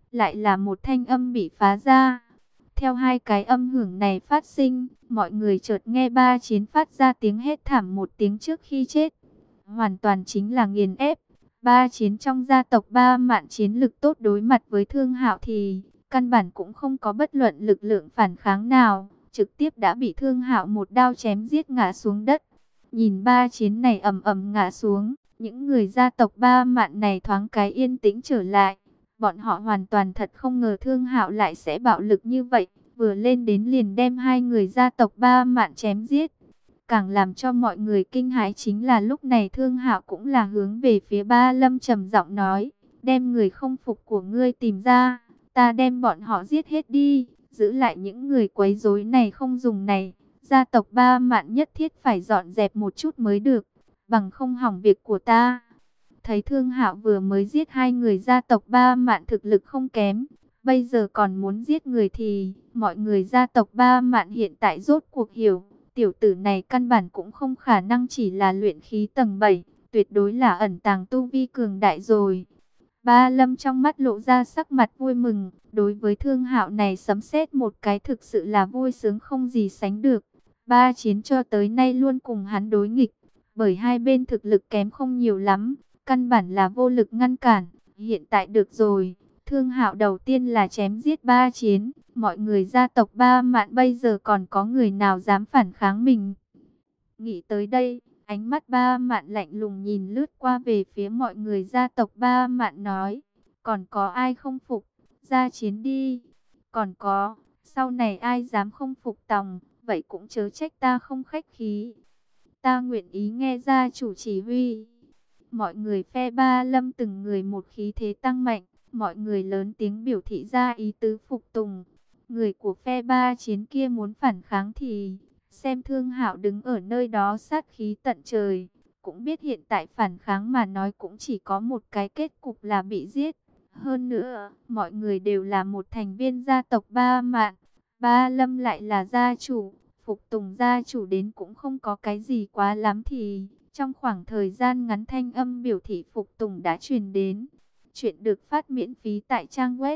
lại là một thanh âm bị phá ra. Theo hai cái âm hưởng này phát sinh, mọi người chợt nghe Ba Chiến phát ra tiếng hét thảm một tiếng trước khi chết. Hoàn toàn chính là nghiền ép. Ba Chiến trong gia tộc Ba Mạn chiến lực tốt đối mặt với Thương Hạo thì căn bản cũng không có bất luận lực lượng phản kháng nào, trực tiếp đã bị Thương Hạo một đao chém giết ngã xuống đất. Nhìn Ba Chiến này ầm ầm ngã xuống, những người gia tộc Ba Mạn này thoáng cái yên tĩnh trở lại. Bọn họ hoàn toàn thật không ngờ Thương Hạo lại sẽ bạo lực như vậy, vừa lên đến liền đem hai người gia tộc Ba Mạn chém giết. Càng làm cho mọi người kinh hãi chính là lúc này Thương Hạo cũng là hướng về phía Ba Lâm trầm giọng nói, đem người không phục của ngươi tìm ra, ta đem bọn họ giết hết đi, giữ lại những người quấy rối này không dùng này. Gia tộc Ba Mạn nhất thiết phải dọn dẹp một chút mới được, bằng không hỏng việc của ta. Thấy Thương Hạo vừa mới giết hai người gia tộc Ba Mạn thực lực không kém, bây giờ còn muốn giết người thì mọi người gia tộc Ba Mạn hiện tại rốt cuộc hiểu, tiểu tử này căn bản cũng không khả năng chỉ là luyện khí tầng 7, tuyệt đối là ẩn tàng tu vi cường đại rồi. Ba Lâm trong mắt lộ ra sắc mặt vui mừng, đối với Thương Hạo này sấm sét một cái thực sự là vui sướng không gì sánh được. Ba Chiến cho tới nay luôn cùng hắn đối nghịch, bởi hai bên thực lực kém không nhiều lắm, căn bản là vô lực ngăn cản. Hiện tại được rồi, Thương Hạo đầu tiên là chém giết Ba Chiến, mọi người gia tộc Ba Mạn bây giờ còn có người nào dám phản kháng mình. Nghĩ tới đây, ánh mắt Ba Mạn lạnh lùng nhìn lướt qua về phía mọi người gia tộc Ba Mạn nói, còn có ai không phục, ra chiến đi. Còn có, sau này ai dám không phục tòng, vậy cũng chớ trách ta không khách khí. Ta nguyện ý nghe gia chủ chỉ huy. Mọi người phe Ba Lâm từng người một khí thế tăng mạnh, mọi người lớn tiếng biểu thị ra ý tứ phục tùng. Người của phe Ba Chiến kia muốn phản kháng thì xem Thương Hạo đứng ở nơi đó sát khí tận trời, cũng biết hiện tại phản kháng mà nói cũng chỉ có một cái kết cục là bị giết. Hơn nữa, mọi người đều là một thành viên gia tộc Ba Mạn, Ba Lâm lại là gia chủ, phục tùng gia chủ đến cũng không có cái gì quá lắm thì trong khoảng thời gian ngắn thanh âm biểu thị phục tùng đã truyền đến. Chuyện được phát miễn phí tại trang web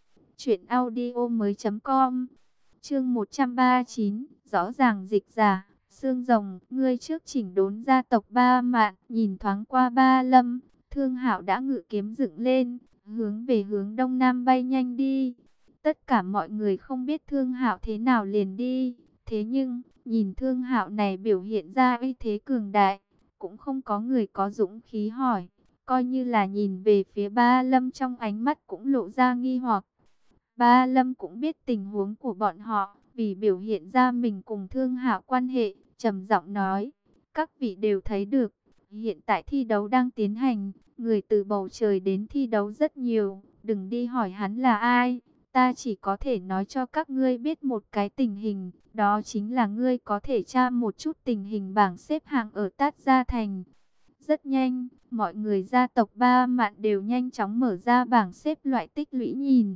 truyệnaudiomoi.com. Chương 139, rõ ràng dịch giả, xương rồng, ngươi trước chỉnh đốn gia tộc Ba Mạn, nhìn thoáng qua Ba Lâm, Thương Hạo đã ngự kiếm dựng lên, hướng về hướng đông nam bay nhanh đi. Tất cả mọi người không biết Thương Hạo thế nào liền đi, thế nhưng nhìn Thương Hạo này biểu hiện ra uy thế cường đại, cũng không có người có dũng khí hỏi, coi như là nhìn về phía Ba Lâm trong ánh mắt cũng lộ ra nghi hoặc. Ba Lâm cũng biết tình huống của bọn họ, vì biểu hiện ra mình cùng Thương Hạo quan hệ, trầm giọng nói, các vị đều thấy được, hiện tại thi đấu đang tiến hành, người từ bầu trời đến thi đấu rất nhiều, đừng đi hỏi hắn là ai, ta chỉ có thể nói cho các ngươi biết một cái tình hình, đó chính là ngươi có thể tra một chút tình hình bảng xếp hạng ở Tát Gia Thành. Rất nhanh, mọi người gia tộc Ba Mạn đều nhanh chóng mở ra bảng xếp loại tích lũy nhìn.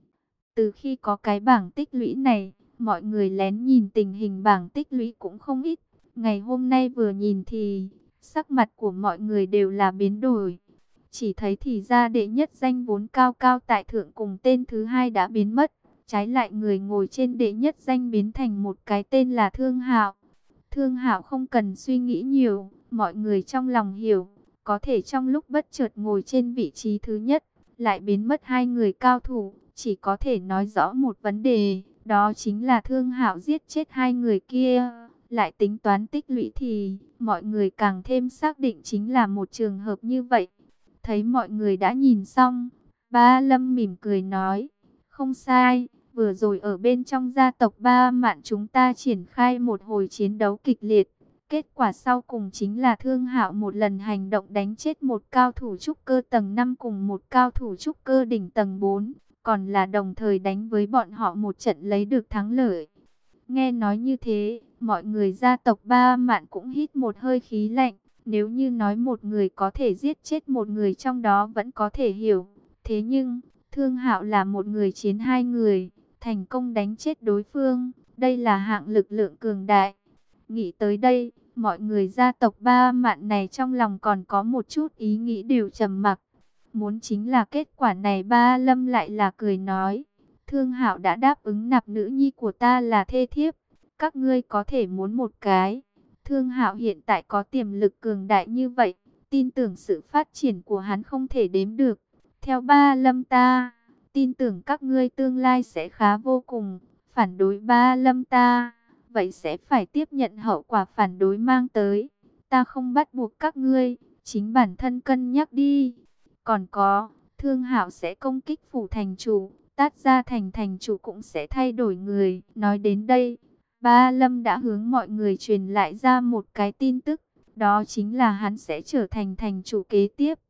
Từ khi có cái bảng tích lũy này, mọi người lén nhìn tình hình bảng tích lũy cũng không ít. Ngày hôm nay vừa nhìn thì sắc mặt của mọi người đều là biến đổi. Chỉ thấy thì ra đệ nhất danh vốn cao cao tại thượng cùng tên thứ hai đã biến mất. Trái lại người ngồi trên đệ nhất danh biến thành một cái tên là Thương Hạo. Thương Hạo không cần suy nghĩ nhiều, mọi người trong lòng hiểu. Có thể trong lúc bất chợt ngồi trên vị trí thứ nhất, lại biến mất hai người cao thủ. Chỉ có thể nói rõ một vấn đề, đó chính là Thương Hạo giết chết hai người kia. Lại tính toán tích lũy thì mọi người càng thêm xác định chính là một trường hợp như vậy. Thấy mọi người đã nhìn xong, Ba Lâm mỉm cười nói, không sai, vừa rồi ở bên trong gia tộc Ba Mạn chúng ta triển khai một hồi chiến đấu kịch liệt. Kết quả sau cùng chính là Thương Hạo một lần hành động đánh chết một cao thủ trúc cơ tầng 5 cùng một cao thủ trúc cơ đỉnh tầng 4. Còn là đồng thời đánh với bọn họ một trận lấy được thắng lợi. Nghe nói như thế, mọi người gia tộc Ba Mạn cũng hít một hơi khí lạnh. Nếu như nói một người có thể giết chết một người trong đó vẫn có thể hiểu. Thế nhưng, Thương Hạo là một người chiến hai người, thành công đánh chết đối phương. Đây là hạng lực lượng cường đại. Nghĩ tới đây, mọi người gia tộc Ba Mạn này trong lòng còn có một chút ý nghĩ đều trầm mặc. Muốn chính là kết quả này. Ba Lâm lại là cười nói, Thương Hạo đã đáp ứng nạp nữ nhi của ta là thê thiếp, các ngươi có thể muốn một cái. Thương Hạo hiện tại có tiềm lực cường đại như vậy, tin tưởng sự phát triển của hắn không thể đếm được. Theo Ba Lâm ta, tin tưởng các ngươi tương lai sẽ khá vô cùng. Phản đối Ba Lâm ta, vậy sẽ phải tiếp nhận hậu quả phản đối mang tới. Ta không bắt buộc các ngươi, chính bản thân cân nhắc đi. Còn có, Thương Hạo sẽ công kích phủ thành chủ, Tát Gia thành thành chủ cũng sẽ thay đổi người. Nói đến đây, Ba Lâm đã hướng mọi người truyền lại ra một cái tin tức, đó chính là hắn sẽ trở thành thành chủ kế tiếp.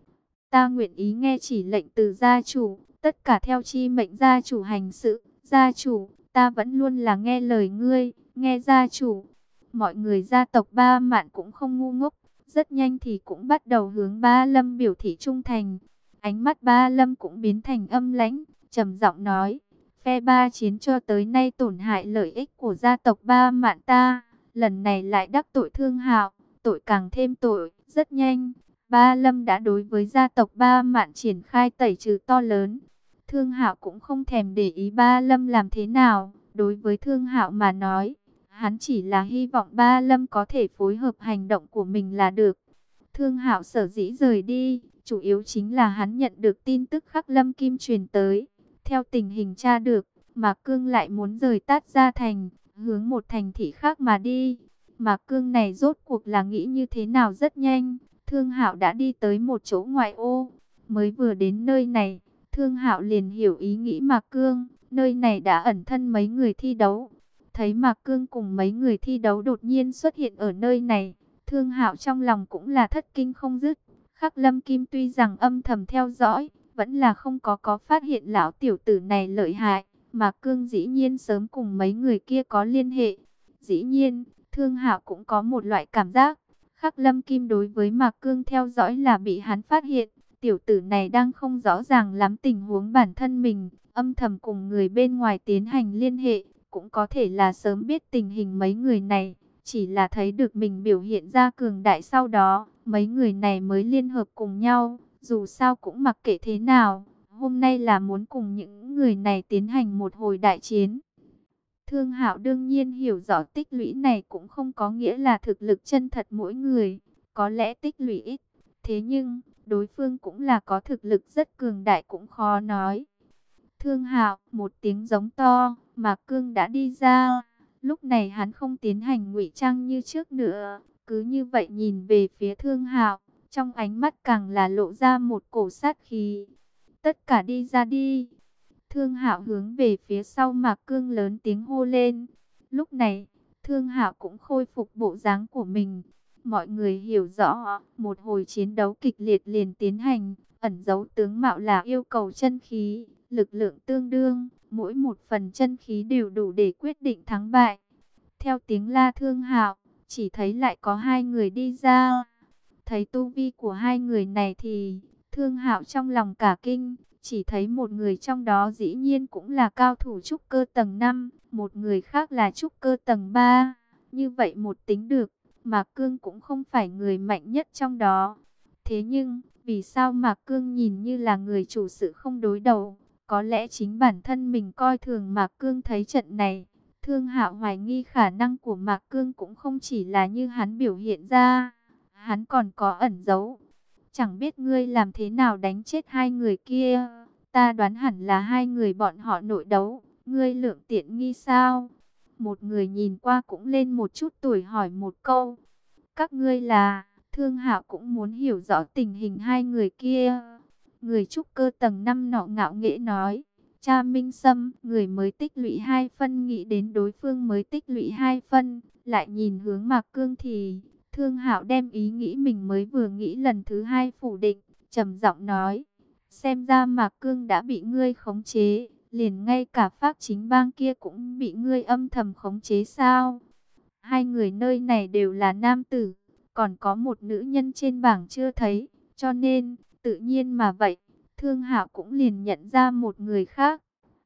Ta nguyện ý nghe chỉ lệnh từ gia chủ, tất cả theo chi mệnh gia chủ hành sự. Gia chủ, ta vẫn luôn là nghe lời ngươi, nghe gia chủ. Mọi người gia tộc Ba Mạn cũng không ngu ngốc, rất nhanh thì cũng bắt đầu hướng Ba Lâm biểu thị trung thành. Ánh mắt Ba Lâm cũng biến thành âm lãnh, trầm giọng nói, phe Ba Chiến cho tới nay tổn hại lợi ích của gia tộc Ba Mạn ta, lần này lại đắc tội Thương Hạo, tội càng thêm tội. Rất nhanh, Ba Lâm đã đối với gia tộc Ba Mạn triển khai tẩy trừ to lớn. Thương Hạo cũng không thèm để ý Ba Lâm làm thế nào. Đối với Thương Hạo mà nói, hắn chỉ là hy vọng Ba Lâm có thể phối hợp hành động của mình là được. Thương Hạo sở dĩ rời đi, chủ yếu chính là hắn nhận được tin tức Khắc Lâm Kim truyền tới. Theo tình hình tra được, Mạc Cương lại muốn rời Tát Gia thành, hướng một thành thị khác mà đi. Mạc Cương này rốt cuộc là nghĩ như thế nào? Rất nhanh, Thương Hạo đã đi tới một chỗ ngoại ô. Mới vừa đến nơi này, Thương Hạo liền hiểu ý nghĩ Mạc Cương, nơi này đã ẩn thân mấy người thi đấu. Thấy Mạc Cương cùng mấy người thi đấu đột nhiên xuất hiện ở nơi này, Thương Hạo trong lòng cũng là thất kinh không dứt. Khắc Lâm Kim tuy rằng âm thầm theo dõi, vẫn là không có phát hiện lão tiểu tử này lợi hại. Mạc Cương dĩ nhiên sớm cùng mấy người kia có liên hệ. Dĩ nhiên, Thương Hạo cũng có một loại cảm giác, Khắc Lâm Kim đối với Mạc Cương theo dõi là bị hắn phát hiện. Tiểu tử này đang không rõ ràng lắm tình huống bản thân mình, âm thầm cùng người bên ngoài tiến hành liên hệ, cũng có thể là sớm biết tình hình mấy người này, chỉ là thấy được mình biểu hiện ra cường đại sau đó, mấy người này mới liên hợp cùng nhau, dù sao cũng mặc kệ thế nào, hôm nay là muốn cùng những người này tiến hành một hồi đại chiến. Thương Hạo đương nhiên hiểu rõ tích lũy này cũng không có nghĩa là thực lực chân thật mỗi người, có lẽ tích lũy ít, thế nhưng đối phương cũng là có thực lực rất cường đại cũng khó nói. Thương Hạo, một tiếng giống to, Mạc Cương đã đi ra. Lúc này hắn không tiến hành ngụy trang như trước nữa, cứ như vậy nhìn về phía Thương Hạo, trong ánh mắt càng là lộ ra một cổ sát khí. Tất cả đi ra đi. Thương Hạo hướng về phía sau Mạc Cương lớn tiếng hô lên. Lúc này, Thương Hạo cũng khôi phục bộ dáng của mình. Mọi người hiểu rõ, một hồi chiến đấu kịch liệt liền tiến hành, ẩn dấu tướng mạo là yêu cầu chân khí, lực lượng tương đương, mỗi một phần chân khí đều đủ để quyết định thắng bại. Theo tiếng la Thương Hạo, chỉ thấy lại có hai người đi ra. Thấy tu vi của hai người này thì Thương Hạo trong lòng cả kinh, chỉ thấy một người trong đó dĩ nhiên cũng là cao thủ trúc cơ tầng 5, một người khác là trúc cơ tầng 3. Như vậy một tính được, Mạc Cương cũng không phải người mạnh nhất trong đó. Thế nhưng, vì sao Mạc Cương nhìn như là người chủ sự không đối đầu? Có lẽ chính bản thân mình coi thường Mạc Cương. Thấy trận này, Thương Hạo hoài nghi khả năng của Mạc Cương cũng không chỉ là như hắn biểu hiện ra. Hắn còn có ẩn giấu. Chẳng biết ngươi làm thế nào đánh chết hai người kia. Ta đoán hẳn là hai người bọn họ nội đấu. Ngươi lượng tiện nghi sao? Một người nhìn qua cũng lên một chút tuổi hỏi một câu. Các ngươi là... Thương Hạo cũng muốn hiểu rõ tình hình hai người kia. Người trúc cơ tầng 5 nọ ngạo nghễ nói. Cha Minh Sâm, người mới tích lũy 2 phân, nghĩ đến đối phương mới tích lũy 2 phân. Lại nhìn hướng Mạc Cương thì Thương Hạo đem ý nghĩ mình mới vừa nghĩ lần thứ hai phủ định, trầm giọng nói. Xem ra Mạc Cương đã bị ngươi khống chế, liền ngay cả Phác Chính Bang kia cũng bị ngươi âm thầm khống chế sao? Hai người nơi này đều là nam tử, còn có một nữ nhân trên bảng chưa thấy, cho nên tự nhiên mà vậy, Thương Hạo cũng liền nhận ra một người khác.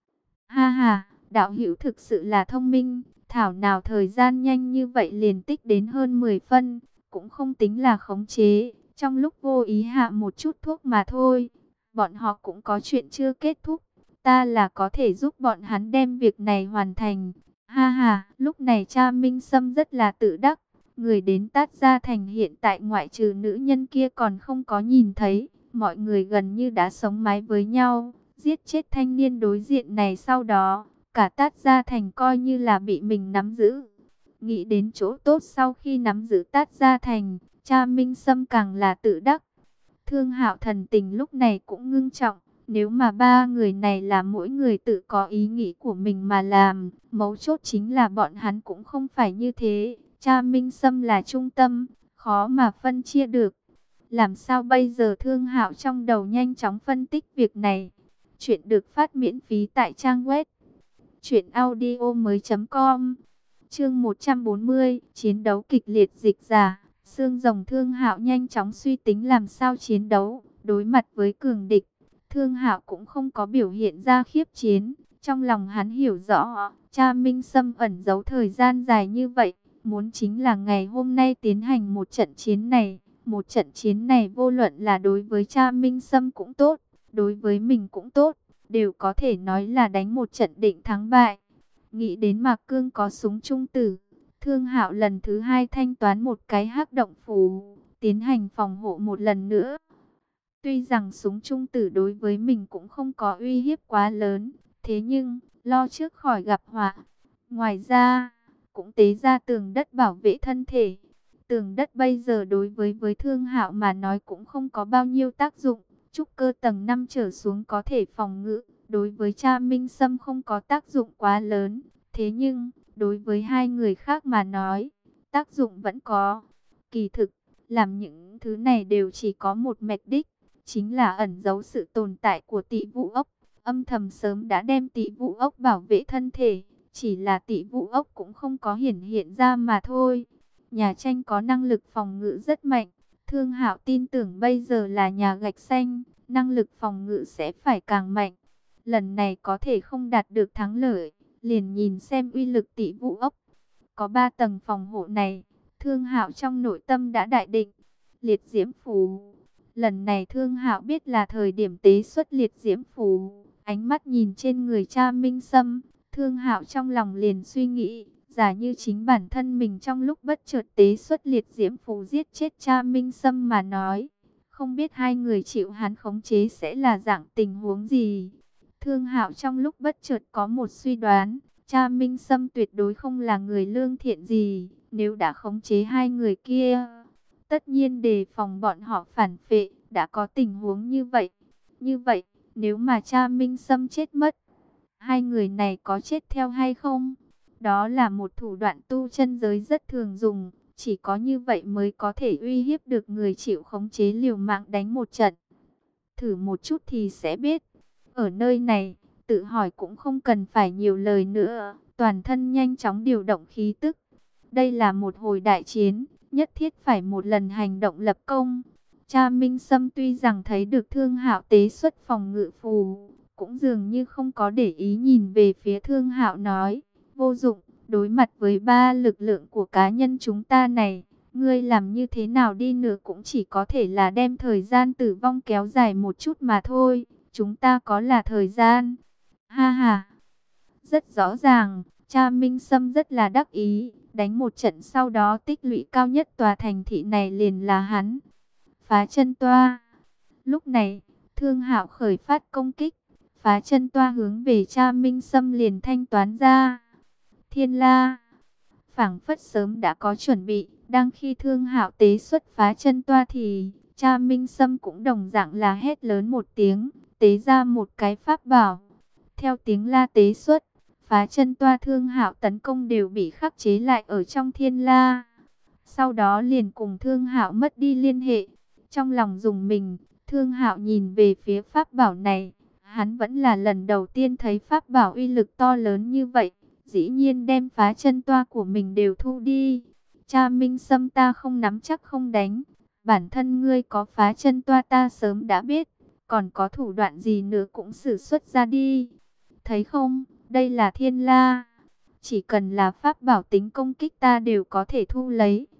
Ha ha, đạo hữu thực sự là thông minh, thảo nào thời gian nhanh như vậy liền tích đến hơn 10 phân, cũng không tính là khống chế, Trong lúc vô ý hạ một chút thuốc mà thôi. Bọn họ cũng có chuyện chưa kết thúc. Ta là có thể giúp bọn hắn đem việc này hoàn thành. Ha ha, lúc này cha Minh Sâm rất là tự đắc. Người đến Tát Gia Thành hiện tại ngoại trừ nữ nhân kia còn không có nhìn thấy. Mọi người gần như đã sống mái với nhau. Giết chết thanh niên đối diện này sau đó, cả Tát Gia Thành coi như là bị mình nắm giữ. Nghĩ đến chỗ tốt sau khi nắm giữ Tát Gia Thành, cha Minh Sâm càng là tự đắc. Thương Hạo thần tình lúc này cũng ngưng trọng. Nếu mà ba người này là mỗi người tự có ý nghĩ của mình mà làm, mấu chốt chính là bọn hắn cũng không phải như thế. Cha Minh Sâm là trung tâm, khó mà phân chia được. Làm sao bây giờ? Thương Hạo trong đầu nhanh chóng phân tích việc này. Chuyện được phát miễn phí tại trang web truyệnaudiomoi.com. Chương 140, chiến đấu kịch liệt. Dịch giả, xương rồng. Thương Hạo nhanh chóng suy tính làm sao chiến đấu, đối mặt với cường địch. Thương Hạo cũng không có biểu hiện ra khiếp chiến, trong lòng hắn hiểu rõ, cha Minh Sâm ẩn giấu thời gian dài như vậy, muốn chính là ngày hôm nay tiến hành một trận chiến này. Một trận chiến này vô luận là đối với cha Minh Sâm cũng tốt, đối với mình cũng tốt, đều có thể nói là đánh một trận định thắng bại. Nghĩ đến Mạc Cương có súng trung tử, Thương Hạo lần thứ hai thanh toán một cái hắc động phù, tiến hành phòng hộ một lần nữa. Tuy rằng súng trung tử đối với mình cũng không có uy hiếp quá lớn, thế nhưng lo trước khỏi gặp họa. Ngoài ra, cũng tế ra tường đất bảo vệ thân thể. Tường đất bây giờ đối với Thương Hạo mà nói cũng không có bao nhiêu tác dụng. Trúc cơ tầng 5 trở xuống có thể phòng ngự, đối với cha Minh Sâm không có tác dụng quá lớn. Thế nhưng, đối với hai người khác mà nói, tác dụng vẫn có. Kỳ thực, làm những thứ này đều chỉ có một mục đích, chính là ẩn giấu sự tồn tại của Tị Vũ ốc. Âm thầm sớm đã đem Tị Vũ ốc bảo vệ thân thể, chỉ là Tị Vũ ốc cũng không có hiển hiện ra mà thôi. Nhà tranh có năng lực phòng ngự rất mạnh, Thương Hạo tin tưởng bây giờ là nhà gạch xanh, năng lực phòng ngự sẽ phải càng mạnh. Lần này có thể không đạt được thắng lợi, liền nhìn xem uy lực Tị Vũ ốc. Có 3 tầng phòng hộ này, Thương Hạo trong nội tâm đã đại định. Liệt diễm phù. Lần này Thương Hạo biết là thời điểm tế xuất liệt diễm phù. Ánh mắt nhìn trên người cha Minh Sâm, Thương Hạo trong lòng liền suy nghĩ, giả như chính bản thân mình trong lúc bất chợt tế xuất liệt diễm phù giết chết cha Minh Sâm mà nói, không biết hai người chịu hắn khống chế sẽ là dạng tình huống gì. Thương Hạo trong lúc bất chợt có một suy đoán, cha Minh Sâm tuyệt đối không là người lương thiện gì, nếu đã khống chế hai người kia, tất nhiên đề phòng bọn họ phản phệ. Đã có tình huống như vậy, nếu mà cha Minh Sâm chết mất, hai người này có chết theo hay không? Đó là một thủ đoạn tu chân giới rất thường dùng, chỉ có như vậy mới có thể uy hiếp được người chịu khống chế, liều mạng đánh một trận. Thử một chút thì sẽ biết. Ở nơi này, tự hỏi cũng không cần phải nhiều lời nữa, toàn thân nhanh chóng điều động khí tức. Đây là một hồi đại chiến, nhất thiết phải một lần hành động lập công. Cha Minh Sâm tuy rằng thấy được Thương Hạo tế xuất phòng ngự phù, cũng dường như không có để ý, nhìn về phía Thương Hạo nói, vô dụng, đối mặt với 3 lực lượng của cá nhân chúng ta này, ngươi làm như thế nào đi nữa cũng chỉ có thể là đem thời gian tử vong kéo dài một chút mà thôi, chúng ta có là thời gian. Ha ha, rất rõ ràng, cha Minh Sâm rất là đắc ý, đánh một trận sau đó tích lũy cao nhất tòa thành thị này liền là hắn. Phá chân toa. Lúc này, Thương Hạo khởi phát công kích, phá chân toa hướng về cha Minh Sâm liền thanh toán ra. Thiên la, phảng phất sớm đã có chuẩn bị, đang khi Thương Hạo tế xuất phá chân toa thì cha Minh Sâm cũng đồng dạng là hét lớn một tiếng, tế ra một cái pháp bảo. Theo tiếng la tế xuất, phá chân toa Thương Hạo tấn công đều bị khắc chế lại ở trong thiên la. Sau đó liền cùng Thương Hạo mất đi liên hệ. Trong lòng dùng mình, Thương Hạo nhìn về phía pháp bảo này, hắn vẫn là lần đầu tiên thấy pháp bảo uy lực to lớn như vậy, dĩ nhiên đem phá chân toa của mình đều thu đi. Cha Minh Sâm, ta không nắm chắc không đánh, bản thân ngươi có phá chân toa ta sớm đã biết, còn có thủ đoạn gì nữa cũng sử xuất ra đi. Thấy không, đây là thiên la, chỉ cần là pháp bảo tính công kích ta đều có thể thu lấy.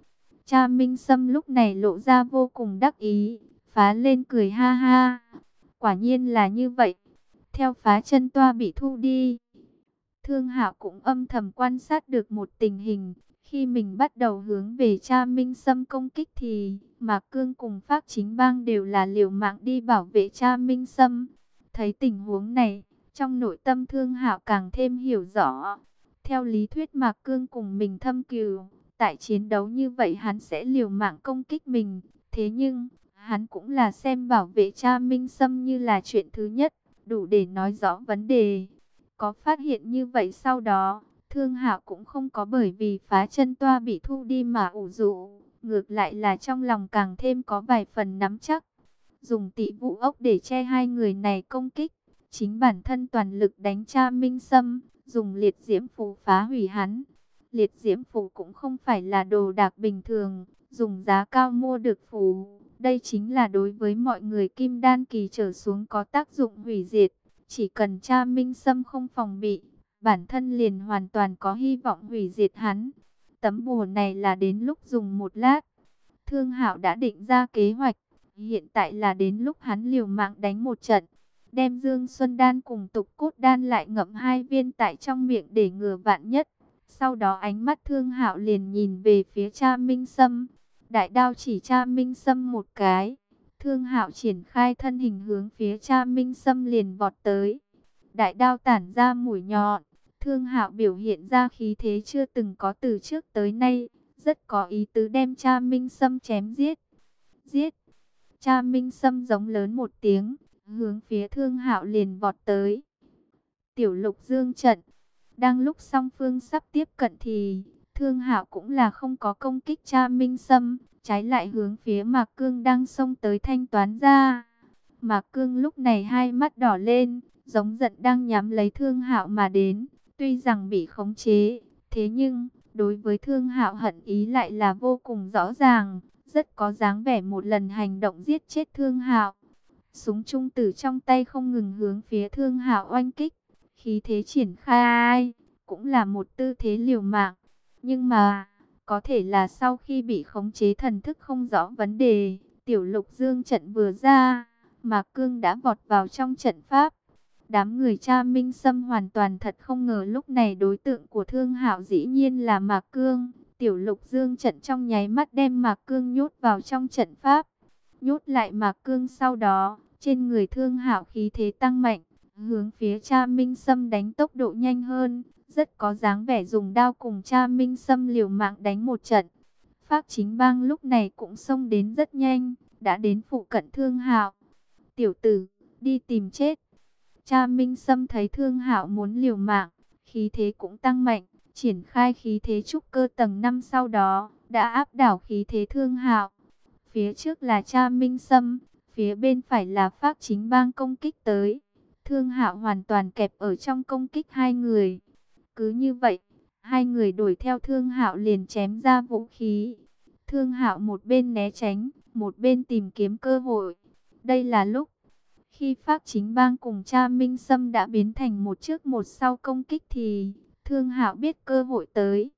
Cha Minh Sâm lúc này lộ ra vô cùng đắc ý, phá lên cười ha ha. Quả nhiên là như vậy. Theo phá chân toa bị thu đi, Thương Hạo cũng âm thầm quan sát được một tình hình. Khi mình bắt đầu hướng về Cha Minh Sâm công kích thì Mạc Cương cùng Phác Chính Bang đều là liều mạng đi bảo vệ Cha Minh Sâm. Thấy tình huống này, trong nội tâm Thương Hạo càng thêm hiểu rõ. Theo lý thuyết Mạc Cương cùng mình thâm cừu, tại chiến đấu như vậy hắn sẽ liều mạng công kích mình. Thế nhưng, hắn cũng là xem bảo vệ Cha Minh Sâm như là chuyện thứ nhất, đủ để nói rõ vấn đề. Có phát hiện như vậy sau đó, Thương Hạo cũng không có bởi vì phá chân toa bị thu đi mà ủ rũ, ngược lại là trong lòng càng thêm có vài phần nắm chắc. Dùng Tị Vũ ốc để che hai người này công kích, chính bản thân toàn lực đánh Cha Minh Sâm, dùng liệt diễm phù phá hủy hắn. Liệt diễm phù cũng không phải là đồ đạc bình thường, dùng giá cao mua được phù. Đây chính là đối với mọi người kim đan kỳ trở xuống có tác dụng hủy diệt. Chỉ cần Cha Minh Sâm không phòng bị, bản thân liền hoàn toàn có hy vọng hủy diệt hắn. Tấm bùa này là đến lúc dùng một lát. Thương Hạo đã định ra kế hoạch, hiện tại là đến lúc hắn liều mạng đánh một trận. Đem Dương Xuân Đan cùng Tục Cốt Đan lại ngậm hai viên tại trong miệng để ngừa vạn nhất. Sau đó ánh mắt Thương Hạo liền nhìn về phía Cha Minh Sâm. Đại đao chỉ Cha Minh Sâm một cái. Thương Hạo triển khai thân hình hướng phía Cha Minh Sâm liền vọt tới. Đại đao tản ra mũi nhọn. Thương Hạo biểu hiện ra khí thế chưa từng có từ trước tới nay. Rất có ý tứ đem Cha Minh Sâm chém giết. Giết! Cha Minh Sâm giống lớn một tiếng, hướng phía Thương Hạo liền vọt tới. Tiểu Lục Dương trận. Đang lúc song phương sắp tiếp cận thì Thương Hạo cũng là không có công kích Cha Minh Sâm, trái lại hướng phía Mạc Cương đang xông tới thanh toán ra. Mạc Cương lúc này hai mắt đỏ lên, giống giận đang nhắm lấy Thương Hạo mà đến. Tuy rằng bị khống chế, thế nhưng đối với Thương Hạo hận ý lại là vô cùng rõ ràng, rất có dáng vẻ một lần hành động giết chết Thương Hạo. Súng trung tử trong tay không ngừng hướng phía Thương Hạo oanh kích, khí thế triển khai, cũng là một tư thế liều mạng. Nhưng mà, có thể là sau khi bị khống chế thần thức không rõ vấn đề, Tiểu Lục Dương trận vừa ra, Mạc Cương đã vọt vào trong trận pháp. Đám người Cha Minh Sâm hoàn toàn thật không ngờ lúc này đối tượng của Thương Hạo dĩ nhiên là Mạc Cương. Tiểu Lục Dương trận trong nháy mắt đem Mạc Cương nhốt vào trong trận pháp. Nhốt lại Mạc Cương sau đó, trên người Thương Hạo khí thế tăng mạnh, hướng phía Cha Minh Sâm đánh tốc độ nhanh hơn, rất có dáng vẻ dùng đao cùng Cha Minh Sâm liều mạng đánh một trận. Phác Chính Bang lúc này cũng xông đến rất nhanh, đã đến phụ cận Thương Hạo. Tiểu tử, đi tìm chết. Cha Minh Sâm thấy Thương Hạo muốn liều mạng, khí thế cũng tăng mạnh, triển khai khí thế trúc cơ tầng 5 sau đó, đã áp đảo khí thế Thương Hạo. Phía trước là Cha Minh Sâm, phía bên phải là Phác Chính Bang công kích tới. Thương Hạo hoàn toàn kẹp ở trong công kích hai người. Cứ như vậy, hai người đuổi theo Thương Hạo liền chém ra vũ khí. Thương Hạo một bên né tránh, một bên tìm kiếm cơ hội. Đây là lúc khi Phác Chính Bang cùng Cha Minh Sâm đã biến thành một trước một sau công kích thì Thương Hạo biết cơ hội tới.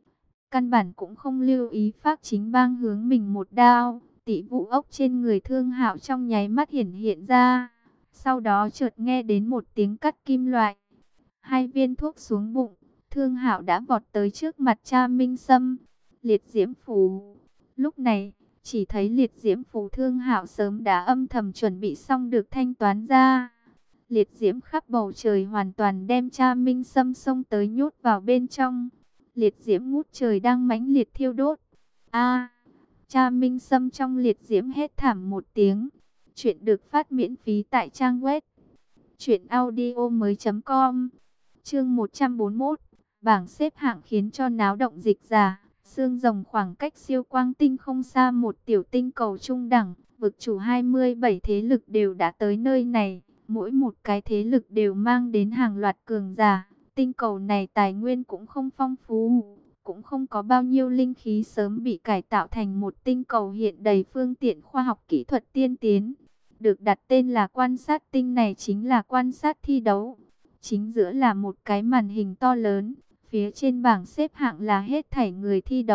Căn bản cũng không lưu ý Phác Chính Bang hướng mình một đao. Tị Vũ ốc trên người Thương Hạo trong nháy mắt hiện ra. Sau đó chợt nghe đến một tiếng cắt kim loại. Hai viên thuốc xuống bụng, Thương Hạo đã vọt tới trước mặt Cha Minh Sâm. Liệt diễm phù. Lúc này, chỉ thấy liệt diễm phù Thương Hạo sớm đã âm thầm chuẩn bị xong được thanh toán ra. Liệt diễm khắp bầu trời hoàn toàn đem Cha Minh Sâm xông tới nhốt vào bên trong. Liệt diễm ngút trời đang mãnh liệt thiêu đốt. Cha Minh Sâm trong liệt diễm hét thảm một tiếng. Chuyện được phát miễn phí tại trang web truyệnaudiomoi.com. Chương 141, bảng xếp hạng khiến cho náo động dịch giả. Xương rồng khoảng cách siêu quang tinh không xa một tiểu tinh cầu trung đẳng, vực chủ 27 thế lực đều đã tới nơi này, mỗi một cái thế lực đều mang đến hàng loạt cường giả. Tinh cầu này tài nguyên cũng không phong phú, cũng không có bao nhiêu linh khí, sớm bị cải tạo thành một tinh cầu hiện đầy phương tiện khoa học kỹ thuật tiên tiến. Được đặt tên là quan sát tinh này chính là quan sát thi đấu. Chính giữa là một cái màn hình to lớn, phía trên bảng xếp hạng là hết thảy người thi đấu.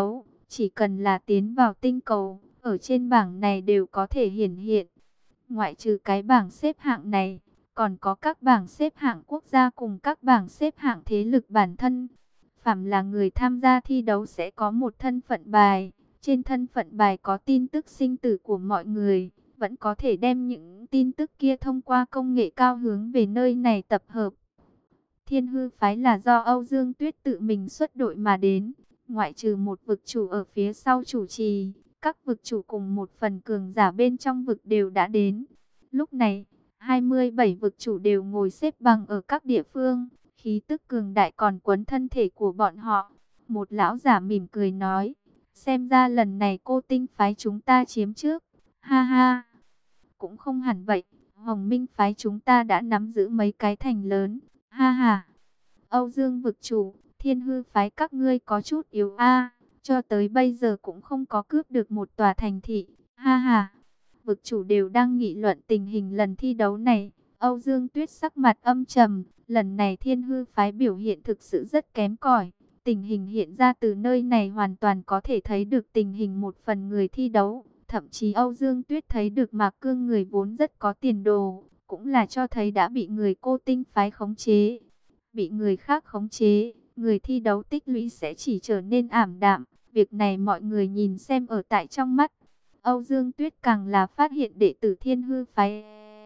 Chỉ cần là tiến vào tinh cầu, ở trên bảng này đều có thể hiển hiện. Ngoại trừ cái bảng xếp hạng này, còn có các bảng xếp hạng quốc gia cùng các bảng xếp hạng thế lực bản thân. Phàm là người tham gia thi đấu sẽ có một thân phận bài. Trên thân phận bài có tin tức sinh tử của mọi người. Vẫn có thể đem những tin tức kia thông qua công nghệ cao hướng về nơi này tập hợp. Thiên hư phái là do Âu Dương Tuyết tự mình xuất đội mà đến. Ngoại trừ một vực chủ ở phía sau chủ trì, các vực chủ cùng một phần cường giả bên trong vực đều đã đến. Lúc này, 27 vực chủ đều ngồi xếp bằng ở các địa phương, khí tức cường đại còn quấn thân thể của bọn họ. Một lão giả mỉm cười nói, xem ra lần này cô tinh phái chúng ta chiếm trước. Ha ha, cũng không hẳn vậy, Hồng Minh phái chúng ta đã nắm giữ mấy cái thành lớn. Ha ha, Âu Dương vực chủ, Thiên hư phái các ngươi có chút yếu a, cho tới bây giờ cũng không có cướp được một tòa thành thị. Ha ha, vực chủ đều đang nghị luận tình hình lần thi đấu này. Âu Dương Tuyết sắc mặt âm trầm, lần này Thiên hư phái biểu hiện thực sự rất kém cỏi. Tình hình hiện ra từ nơi này hoàn toàn có thể thấy được tình hình một phần người thi đấu. Thậm chí Âu Dương Tuyết thấy được Mạc Cương người vốn rất có tiền đồ, cũng là cho thấy đã bị người cô tinh phái khống chế. Bị người khác khống chế, người thi đấu tích lũy sẽ chỉ trở nên ảm đạm. Việc này mọi người nhìn xem ở tại trong mắt. Âu Dương Tuyết càng là phát hiện đệ tử Thiên hư phái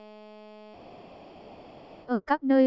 ở các nơi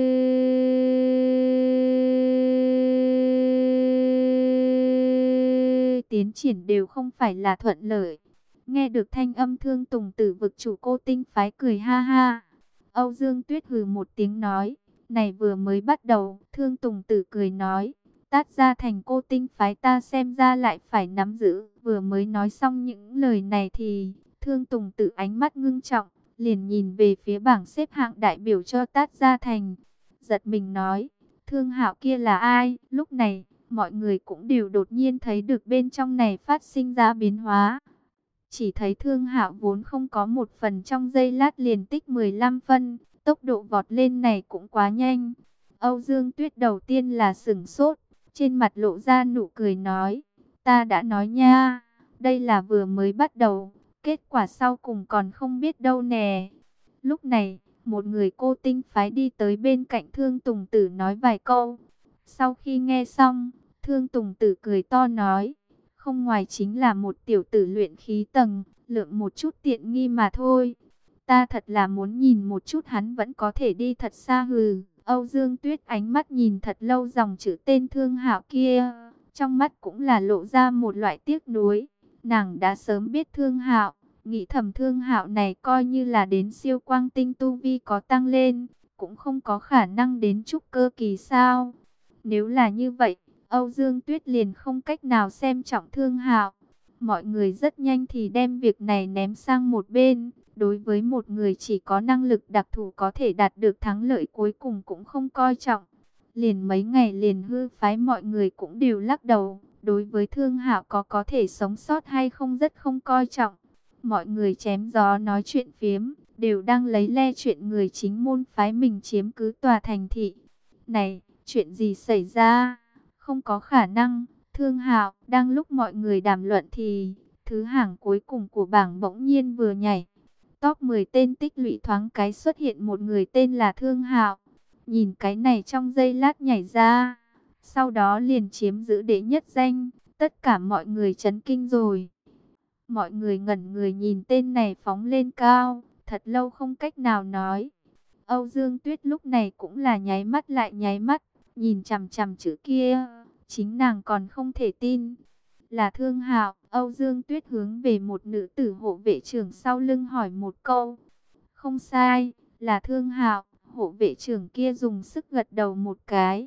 tiến triển đều không phải là thuận lợi. Nghe được thanh âm Thương Tùng Tử vực chủ cô tinh phái cười ha ha. Âu Dương Tuyết hừ một tiếng nói, này vừa mới bắt đầu. Thương Tùng Tử cười nói, Tát Gia thành cô tinh phái ta xem ra lại phải nắm giữ. Vừa mới nói xong những lời này thì Thương Tùng Tử ánh mắt ngưng trọng, liền nhìn về phía bảng xếp hạng đại biểu cho Tát Gia thành. Giật mình nói, Thương Hạo kia là ai? Lúc này, mọi người cũng đều đột nhiên thấy được bên trong này phát sinh ra biến hóa. Chỉ thấy Thương Hạo vốn không có một phần trong giây lát liền tích 15 phân, tốc độ vọt lên này cũng quá nhanh. Âu Dương Tuyết đầu tiên là sửng sốt, trên mặt lộ ra nụ cười nói, ta đã nói nha, đây là vừa mới bắt đầu, kết quả sau cùng còn không biết đâu nè. Lúc này, một người cô tinh phái đi tới bên cạnh Thương Tùng Tử nói vài câu. Sau khi nghe xong, Thương Tùng Tử cười to nói, không ngoài chính là một tiểu tử luyện khí tầng, lượng một chút tiện nghi mà thôi. Ta thật là muốn nhìn một chút hắn vẫn có thể đi thật xa hừ. Âu Dương Tuyết ánh mắt nhìn thật lâu dòng chữ tên Thương Hạo kia, trong mắt cũng là lộ ra một loại tiếc nuối. Nàng đã sớm biết Thương Hạo, nghĩ thầm Thương Hạo này coi như là đến siêu quang tinh tu vi có tăng lên, cũng không có khả năng đến trúc cơ kỳ sao. Nếu là như vậy, Âu Dương Tuyết liền không cách nào xem trọng Thương Hạo. Mọi người rất nhanh thì đem việc này ném sang một bên. Đối với một người chỉ có năng lực đặc thù có thể đạt được thắng lợi cuối cùng cũng không coi trọng. Liền mấy ngày liền hư phái mọi người cũng đều lắc đầu. Đối với Thương Hạo có thể sống sót hay không rất không coi trọng. Mọi người chém gió nói chuyện phiếm, đều đang lấy le chuyện người chính môn phái mình chiếm cứ tòa thành thị. Này, chuyện gì xảy ra? Không có khả năng. Thương Hạo, đang lúc mọi người đàm luận thì thứ hạng cuối cùng của bảng bỗng nhiên vừa nhảy. Top 10 tên tích lũy thoáng cái xuất hiện một người tên là Thương Hạo. Nhìn cái này trong giây lát nhảy ra, sau đó liền chiếm giữ đệ nhất danh. Tất cả mọi người chấn kinh rồi. Mọi người ngẩn người nhìn tên này phóng lên cao, thật lâu không cách nào nói. Âu Dương Tuyết lúc này cũng là nháy mắt lại nháy mắt, nhìn chằm chằm chữ kia, chính nàng còn không thể tin. Là Thương Hạo. Âu Dương Tuyết hướng về một nữ tử hộ vệ trưởng sau lưng hỏi một câu. Không sai, là Thương Hạo. Hộ vệ trưởng kia dùng sức gật đầu một cái.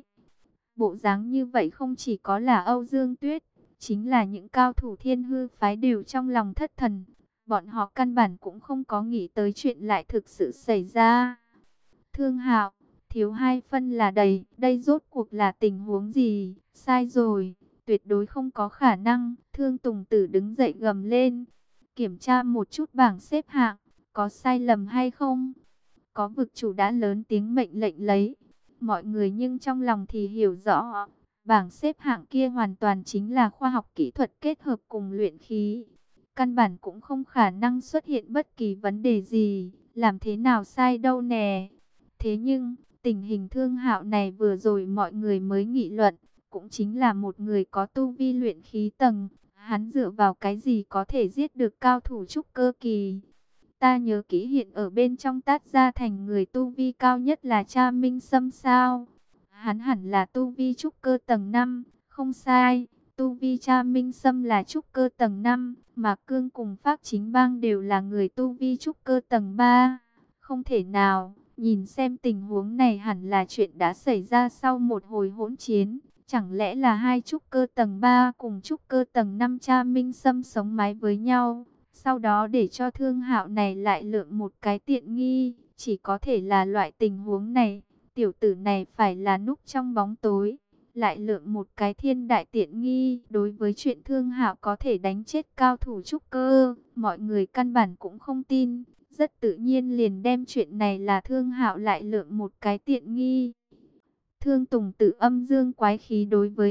Bộ dáng như vậy không chỉ có là Âu Dương Tuyết, chính là những cao thủ Thiên hư phái đều trong lòng thất thần. Bọn họ căn bản cũng không có nghĩ tới chuyện lại thực sự xảy ra. Thương Hạo, thiếu 2 phân là đầy, đây rốt cuộc là tình huống gì? Sai rồi, tuyệt đối không có khả năng. Thương Tùng Tử đứng dậy gầm lên, kiểm tra một chút bảng xếp hạng, có sai lầm hay không? Có vực chủ đã lớn tiếng mệnh lệnh lấy. Mọi người nhưng trong lòng thì hiểu rõ, Bảng xếp hạng kia hoàn toàn chính là khoa học kỹ thuật kết hợp cùng luyện khí. Căn bản cũng không khả năng xuất hiện bất kỳ vấn đề gì, làm thế nào sai đâu nè. Thế nhưng, tình hình Thương Hạo này vừa rồi mọi người mới nghị luận, cũng chính là một người có tu vi luyện khí tầng. Hắn dựa vào cái gì có thể giết được cao thủ trúc cơ kỳ? Ta nhớ kỹ hiện ở bên trong Tát Gia Thành người tu vi cao nhất là Cha Minh Sâm sao? Hắn hẳn là tu vi trúc cơ tầng 5, không sai. Tu vi Cha Minh Sâm là trúc cơ tầng 5, mà Cương cùng Phác Chính Bang đều là người tu vi trúc cơ tầng 3. Không thể nào, nhìn xem tình huống này hẳn là chuyện đã xảy ra sau một hồi hỗn chiến. Chẳng lẽ là hai trúc cơ tầng 3 cùng trúc cơ tầng 5 Cha Minh Sâm sống mái với nhau? Sau đó để cho Thương Hạo này lại lượng một cái tiện nghi, chỉ có thể là loại tình huống này. Tiểu tử này phải là núp trong bóng tối, lại lượng một cái thiên đại tiện nghi. Đối với chuyện Thương Hạo có thể đánh chết cao thủ trúc cơ, mọi người căn bản cũng không tin. Rất tự nhiên liền đem chuyện này là Thương Hạo lại lượng một cái tiện nghi. Thương Tùng tự âm dương quái khí đối với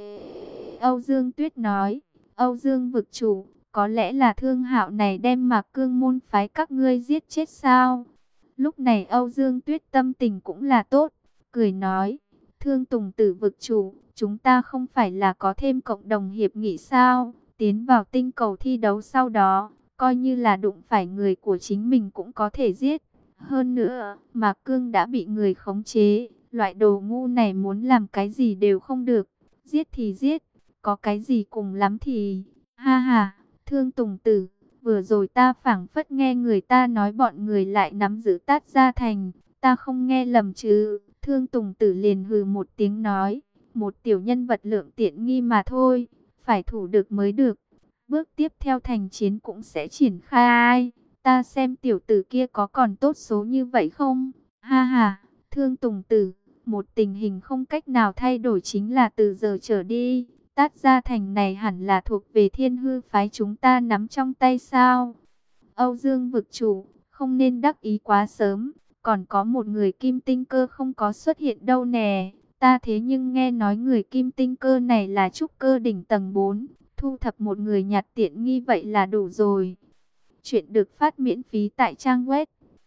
Âu Dương Tuyết nói, Âu Dương vực chủ, có lẽ là Thương Hạo này đem Mạc Cương môn phái các ngươi giết chết sao? Lúc này Âu Dương Tuyết tâm tình cũng là tốt, cười nói, Thương Tùng tử vực chủ, chúng ta không phải là có thêm cộng đồng hiệp nghị sao? Tiến vào tinh cầu thi đấu sau đó, coi như là đụng phải người của chính mình cũng có thể giết. Hơn nữa, Mạc Cương đã bị người khống chế, loại đồ ngu này muốn làm cái gì đều không được. Giết thì giết, có cái gì cùng lắm thì... Ha ha, Thương Tùng tử, vừa rồi ta phảng phất nghe người ta nói bọn người lại nắm giữ Tát Gia Thành. Ta không nghe lầm chứ? Thương Tùng tử liền hừ một tiếng nói, một tiểu nhân vật lượng tiện nghi mà thôi, phải thủ được mới được. Bước tiếp theo thành chiến cũng sẽ triển khai. Ta xem tiểu tử kia có còn tốt số như vậy không? Ha ha, Thương Tùng tử, một tình hình không cách nào thay đổi chính là từ giờ trở đi, Tát Gia Thành này hẳn là thuộc về Thiên Hư phái chúng ta nắm trong tay sao? Âu Dương vực chủ, không nên đắc ý quá sớm, còn có một người kim tinh cơ không có xuất hiện đâu nè. Ta thế nhưng nghe nói người kim tinh cơ này là trúc cơ đỉnh tầng 4, thu thập một người nhặt tiện nghi vậy là đủ rồi. Chuyện được phát miễn phí tại trang web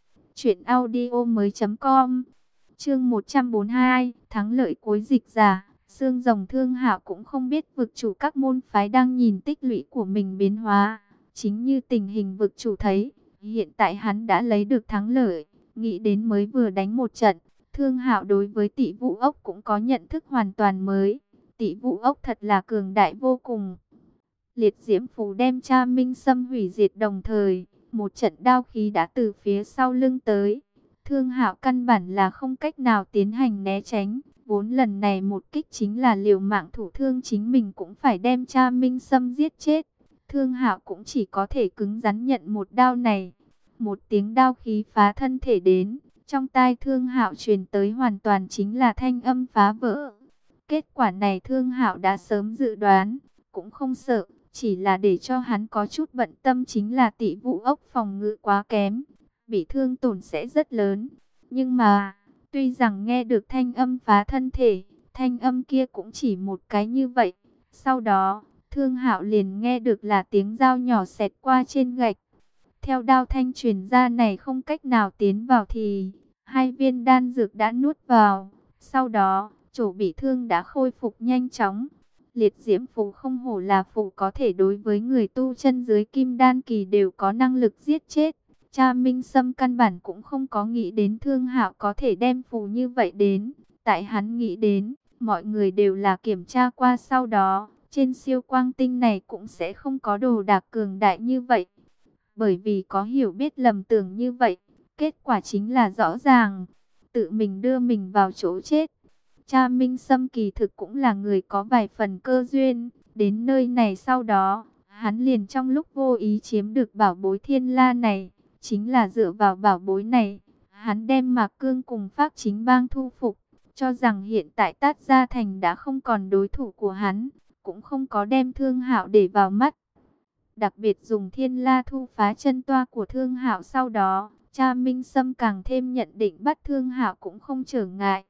truyệnaudiomoi.com. Chương 142, thắng lợi cuối dịch giả. Xương Rồng Thương Hạo cũng không biết vực chủ các môn phái đang nhìn tích lũy của mình biến hóa. Chính như tình hình vực chủ thấy, hiện tại hắn đã lấy được thắng lợi, nghĩ đến mới vừa đánh một trận, Thương Hạo đối với Tị Vũ Ốc cũng có nhận thức hoàn toàn mới. Tị Vũ Ốc thật là cường đại vô cùng. Liệt diễm phù đem Cha Minh Sâm hủy diệt đồng thời, một trận đao khí đã từ phía sau lưng tới. Thương Hạo căn bản là không cách nào tiến hành né tránh, vốn lần này một kích chính là liều mạng thủ thương chính mình cũng phải đem Cha Minh Sâm giết chết. Thương Hạo cũng chỉ có thể cứng rắn nhận một đao này. Một tiếng đao khí phá thân thể đến, trong tai Thương Hạo truyền tới hoàn toàn chính là thanh âm phá vỡ. Kết quả này Thương Hạo đã sớm dự đoán, cũng không sợ, chỉ là để cho hắn có chút bận tâm chính là Tị Vũ Ốc phòng ngự quá kém, bị thương tổn sẽ rất lớn. Nhưng mà, tuy rằng nghe được thanh âm phá thân thể, thanh âm kia cũng chỉ một cái như vậy. Sau đó, Thương Hạo liền nghe được là tiếng dao nhỏ xẹt qua trên gạch. Theo đao thanh truyền ra này không cách nào tiến vào thì, hai viên đan dược đã nuốt vào. Sau đó, chỗ bị thương đã khôi phục nhanh chóng. Liệt diễm phù không hổ là phù có thể đối với người tu chân dưới kim đan kỳ đều có năng lực giết chết. Cha Minh Sâm căn bản cũng không có nghĩ đến Thương Hạo có thể đem phù như vậy đến. Tại hắn nghĩ đến, mọi người đều là kiểm tra qua sau đó, trên siêu quang tinh này cũng sẽ không có đồ đạc cường đại như vậy. Bởi vì có hiểu biết lầm tưởng như vậy, kết quả chính là rõ ràng, tự mình đưa mình vào chỗ chết. Cha Minh Sâm kỳ thực cũng là người có vài phần cơ duyên, đến nơi này sau đó, hắn liền trong lúc vô ý chiếm được bảo bối Thiên La này. Chính là dựa vào bảo bối này, hắn đem Mạc Cương cùng Phác Chính Bang thu phục, cho rằng hiện tại Tát Gia Thành đã không còn đối thủ của hắn, cũng không có đem Thương Hạo để vào mắt. Đặc biệt dùng Thiên La thu phá chân toa của Thương Hạo sau đó, Cha Minh Sâm càng thêm nhận định bắt Thương Hạo cũng không trở ngại.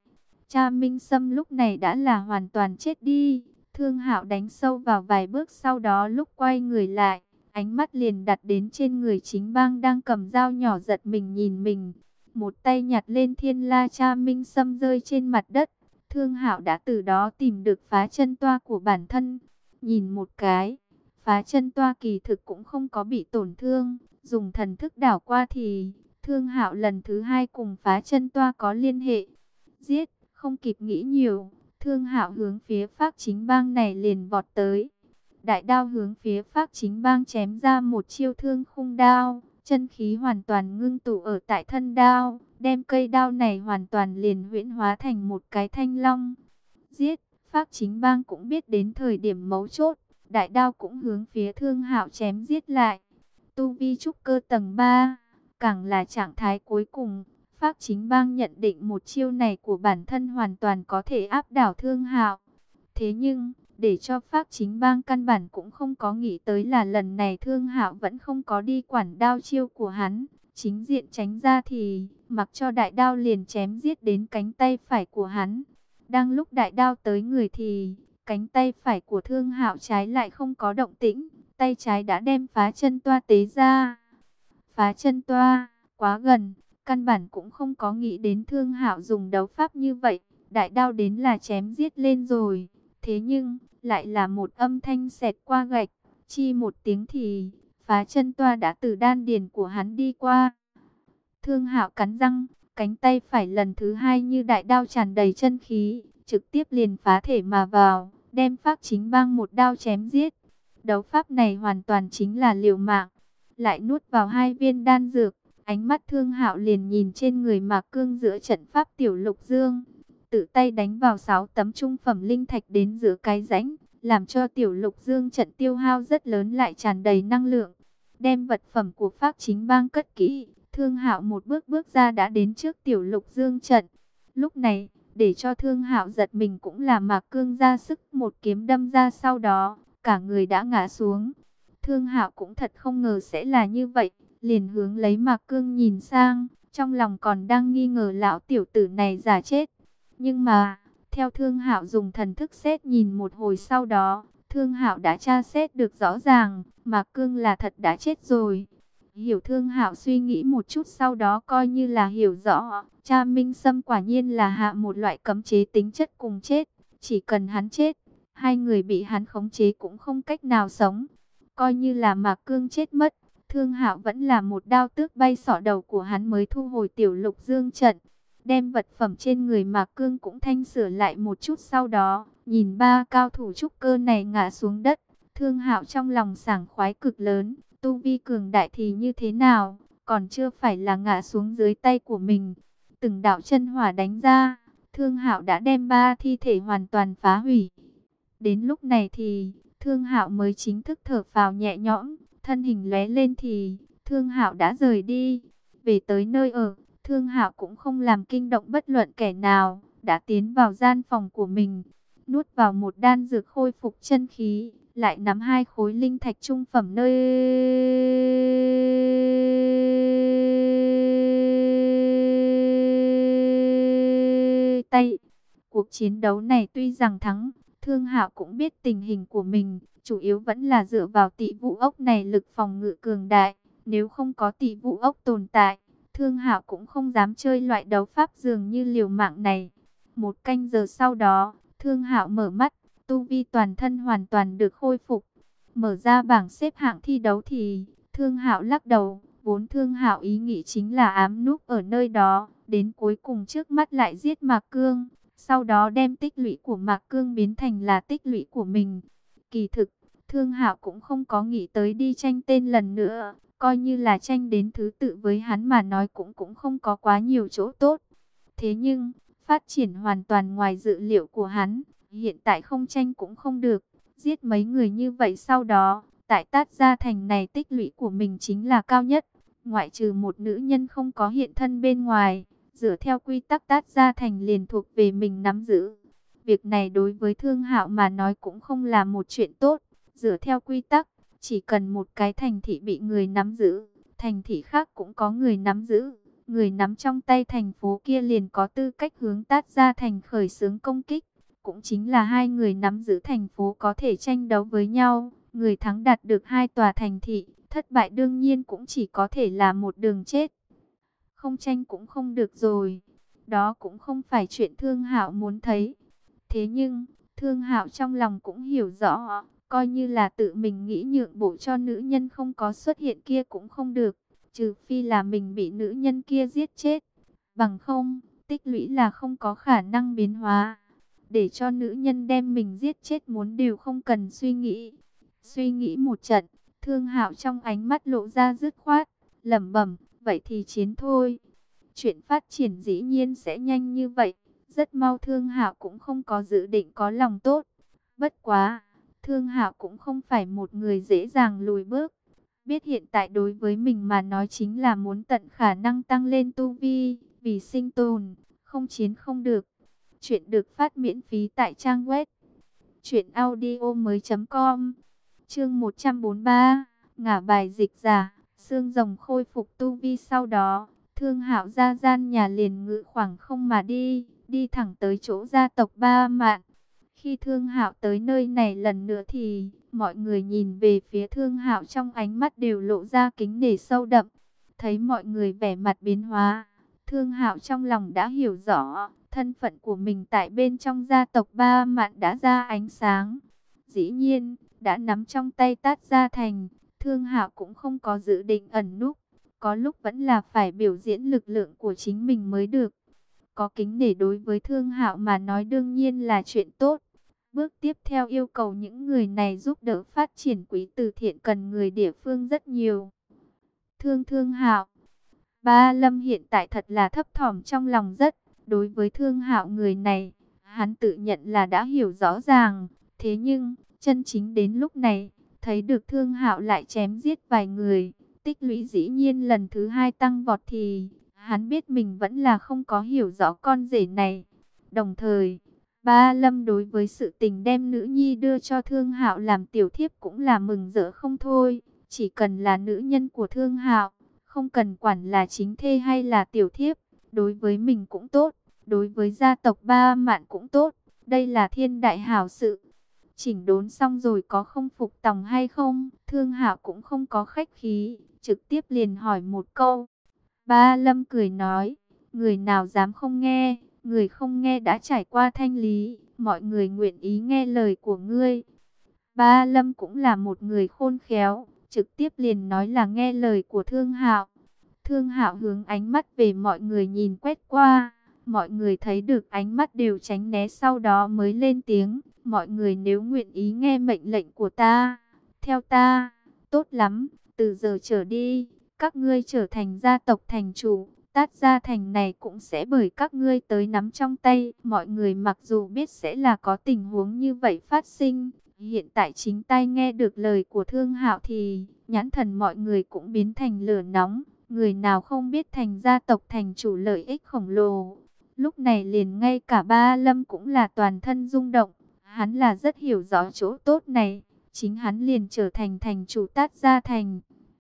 Cha Minh Sâm lúc này đã là hoàn toàn chết đi. Thương Hạo đánh sâu vào vài bước, sau đó lúc quay người lại, ánh mắt liền đặt đến trên người Chính Bang đang cầm dao nhỏ, giật mình nhìn mình. Một tay nhặt lên thiên la Cha Minh Sâm rơi trên mặt đất. Thương Hạo đã từ đó tìm được phá chân toa của bản thân. Nhìn một cái, phá chân toa kỳ thực cũng không có bị tổn thương. Dùng thần thức đảo qua thì Thương Hạo lần thứ hai cùng phá chân toa có liên hệ. Giết, không kịp nghĩ nhiều, Thương Hạo hướng phía Phác Chính Bang này liền vọt tới. Đại đao hướng phía Phác Chính Bang chém ra một chiêu thương khung đao, chân khí hoàn toàn ngưng tụ ở tại thân đao, đem cây đao này hoàn toàn liền huyễn hóa thành một cái thanh long. Giết, Phác Chính Bang cũng biết đến thời điểm mấu chốt, đại đao cũng hướng phía Thương Hạo chém giết lại. Tu vi trúc cơ tầng 3, càng là trạng thái cuối cùng. Phác Chính Bang nhận định một chiêu này của bản thân hoàn toàn có thể áp đảo Thương Hạo. Thế nhưng, để cho Phác Chính Bang căn bản cũng không có nghĩ tới là lần này Thương Hạo vẫn không có đi quản đao chiêu của hắn. Chính diện tránh ra thì, mặc cho đại đao liền chém giết đến cánh tay phải của hắn. Đang lúc đại đao tới người thì, cánh tay phải của Thương Hạo trái lại không có động tĩnh. Tay trái đã đem phá chân toa tế ra. Phá chân toa, quá gần. Căn bản cũng không có nghĩ đến Thương Hạo dùng đấu pháp như vậy, đại đao đến là chém giết lên rồi. Thế nhưng, lại là một âm thanh xẹt qua gạch, chi một tiếng thì, phá chân toa đã từ đan điền của hắn đi qua. Thương Hạo cắn răng, cánh tay phải lần thứ hai như đại đao tràn đầy chân khí, trực tiếp liền phá thể mà vào, đem Phác Chính Bang một đao chém giết. Đấu pháp này hoàn toàn chính là liều mạng, lại nuốt vào 2 viên đan dược. Ánh mắt Thương Hạo liền nhìn trên người Mạc Cương giữa trận pháp Tiểu Lục Dương, tự tay đánh vào 6 tấm trung phẩm linh thạch đến giữa cái rãnh, làm cho Tiểu Lục Dương trận tiêu hao rất lớn lại tràn đầy năng lượng. Đem vật phẩm của Phác Chính Bang cất kỹ, Thương Hạo một bước bước ra đã đến trước Tiểu Lục Dương trận. Lúc này, để cho Thương Hạo giật mình cũng là Mạc Cương ra sức một kiếm đâm ra, sau đó cả người đã ngã xuống. Thương Hạo cũng thật không ngờ sẽ là như vậy, liền hướng lấy Mạc Cương nhìn sang, trong lòng còn đang nghi ngờ lão tiểu tử này giả chết. Nhưng mà, theo Thương Hạo dùng thần thức xét nhìn một hồi sau đó, Thương Hạo đã tra xét được rõ ràng, Mạc Cương là thật đã chết rồi. Hiểu Thương Hạo suy nghĩ một chút, sau đó coi như là hiểu rõ, Cha Minh Sâm quả nhiên là hạ một loại cấm chế tính chất cùng chết, chỉ cần hắn chết, 2 người bị hắn khống chế cũng không cách nào sống. Coi như là Mạc Cương chết mất, Thương Hạo vẫn là một đao tước bay xỏ đầu của hắn mới thu hồi Tiểu Lục Dương trận. Đem vật phẩm trên người Mạc Cương cũng thanh sửa lại một chút, sau đó nhìn 3 cao thủ trúc cơ này ngã xuống đất, Thương Hạo trong lòng sảng khoái cực lớn. Tu vi cường đại thì như thế nào, còn chưa phải là ngã xuống dưới tay của mình. Từng đạo chân hỏa đánh ra, Thương Hạo đã đem 3 thi thể hoàn toàn phá hủy. Đến lúc này thì Thương Hạo mới chính thức thở phào nhẹ nhõm, thân hình lóe lên thì Thương Hạo đã rời đi. Về tới nơi ở, Thương Hạo cũng không làm kinh động bất luận kẻ nào, đã tiến vào gian phòng của mình, nuốt vào một đan dược khôi phục chân khí, lại nắm 2 khối linh thạch trung phẩm nơi tay. Cuộc chiến đấu này tuy rằng thắng, Thương Hạo cũng biết tình hình của mình, chủ yếu vẫn là dựa vào Tị Vũ ốc này lực phòng ngự cường đại. Nếu không có Tị Vũ ốc tồn tại, Thương Hạo cũng không dám chơi loại đấu pháp dường như liều mạng này. 1 canh giờ sau đó, Thương Hạo mở mắt, tu vi toàn thân hoàn toàn được khôi phục. Mở ra bảng xếp hạng thi đấu thì Thương Hạo lắc đầu, vốn Thương Hạo ý nghĩ chính là ám núp ở nơi đó, đến cuối cùng trước mắt lại giết Mạc Cương, sau đó đem tích lũy của Mạc Cương biến thành là tích lũy của mình. Kỳ thực, Thương Hạo cũng không có nghĩ tới đi tranh tên lần nữa, coi như là tranh đến thứ tự với hắn mà nói cũng không có quá nhiều chỗ tốt. Thế nhưng, phát triển hoàn toàn ngoài dự liệu của hắn, hiện tại không tranh cũng không được, giết mấy người như vậy sau đó, tại Tát Gia Thành này tích lũy của mình chính là cao nhất, ngoại trừ một nữ nhân không có hiện thân bên ngoài, dựa theo quy tắc Tát Gia Thành liền thuộc về mình nắm giữ. Việc này đối với Thương Hạo mà nói cũng không là một chuyện tốt, dựa theo quy tắc, chỉ cần một cái thành thị bị người nắm giữ, thành thị khác cũng có người nắm giữ. người nắm trong tay thành phố kia liền có tư cách hướng Tát Gia Thành khởi xướng công kích. Cũng chính là hai người nắm giữ thành phố có thể tranh đấu với nhau. Người thắng đạt được hai tòa thành thị, thất bại đương nhiên cũng chỉ có thể là một đường chết. Không tranh cũng không được rồi. Đó cũng không phải chuyện Thương Hạo muốn thấy. Thế nhưng, Thương Hạo trong lòng cũng hiểu rõ, coi như là tự mình nghĩ nhượng bộ cho nữ nhân không có xuất hiện kia cũng không được, trừ phi là mình bị nữ nhân kia giết chết. Bằng không, tích lũy là không có khả năng biến hóa. Để cho nữ nhân đem mình giết chết muốn đều không cần suy nghĩ. Suy nghĩ một trận, Thương Hạo trong ánh mắt lộ ra dứt khoát, lẩm bẩm, vậy thì chiến thôi. Chuyện phát triển dĩ nhiên sẽ nhanh như vậy. Rất mau Thương Hạo cũng không có dự định có lòng tốt. Bất quá, Thương Hạo cũng không phải một người dễ dàng lùi bước. Biết hiện tại đối với mình mà nói chính là muốn tận khả năng tăng lên tu vi, vì sinh tồn, không chiến không được. Chuyện được phát miễn phí tại trang web truyệnaudiomoi.com. Chương 143, ngả bài dịch giả, xương rồng khôi phục tu vi. Sau đó, Thương Hạo ra gian nhà liền ngự khoảng không mà đi, đi thẳng tới chỗ gia tộc Ba Mạn. Khi Thương Hạo tới nơi này lần nữa thì mọi người nhìn về phía Thương Hạo trong ánh mắt đều lộ ra kính nể sâu đậm. Thấy mọi người vẻ mặt biến hóa, Thương Hạo trong lòng đã hiểu rõ, thân phận của mình tại bên trong gia tộc Ba Mạn đã ra ánh sáng. Dĩ nhiên, đã nắm trong tay Tát Gia Thành, Thương Hạo cũng không có dự định ẩn núp, có lúc vẫn là phải biểu diễn lực lượng của chính mình mới được. Có kính nể đối với Thương Hạo mà nói đương nhiên là chuyện tốt. Bước tiếp theo yêu cầu những người này giúp đỡ phát triển quỹ từ thiện cần người địa phương rất nhiều. Thương Hạo, Ba Lâm hiện tại thật là thấp thỏm trong lòng rất. Đối với Thương Hạo người này, hắn tự nhận là đã hiểu rõ ràng. Thế nhưng, chân chính đến lúc này, thấy được Thương Hạo lại chém giết vài người, tích lũy dĩ nhiên lần thứ hai tăng vọt thì hắn biết mình vẫn là không có hiểu rõ con rể này. Đồng thời, Ba Lâm đối với sự tình đem nữ nhi đưa cho Thương Hạo làm tiểu thiếp cũng là mừng rỡ không thôi. Chỉ cần là nữ nhân của Thương Hạo, không cần quản là chính thê hay là tiểu thiếp, đối với mình cũng tốt, đối với gia tộc Ba Mạn cũng tốt. Đây là thiên đại hảo sự. Chỉnh đốn xong rồi có không phục tòng hay không? Thương Hạo cũng không có khách khí, trực tiếp liền hỏi một câu. Ba Lâm cười nói, người nào dám không nghe, người không nghe đã trải qua thanh lý, mọi người nguyện ý nghe lời của ngươi. Ba Lâm cũng là một người khôn khéo, trực tiếp liền nói là nghe lời của Thương Hạo. Thương Hạo hướng ánh mắt về mọi người nhìn quét qua, mọi người thấy được ánh mắt đều tránh né, sau đó mới lên tiếng, mọi người nếu nguyện ý nghe mệnh lệnh của ta, theo ta, tốt lắm, từ giờ trở đi, các ngươi trở thành gia tộc thành chủ, Tát Gia Thành này cũng sẽ bởi các ngươi tới nắm trong tay. Mọi người mặc dù biết sẽ là có tình huống như vậy phát sinh, hiện tại chính tai nghe được lời của Thương Hạo thì nhãn thần mọi người cũng biến thành lửa nóng. Người nào không biết thành gia tộc thành chủ lợi ích khổng lồ. Lúc này liền ngay cả Ba Lâm cũng là toàn thân rung động. Hắn là rất hiểu rõ chỗ tốt này. Chính hắn liền trở thành thành chủ Tát Gia Thành.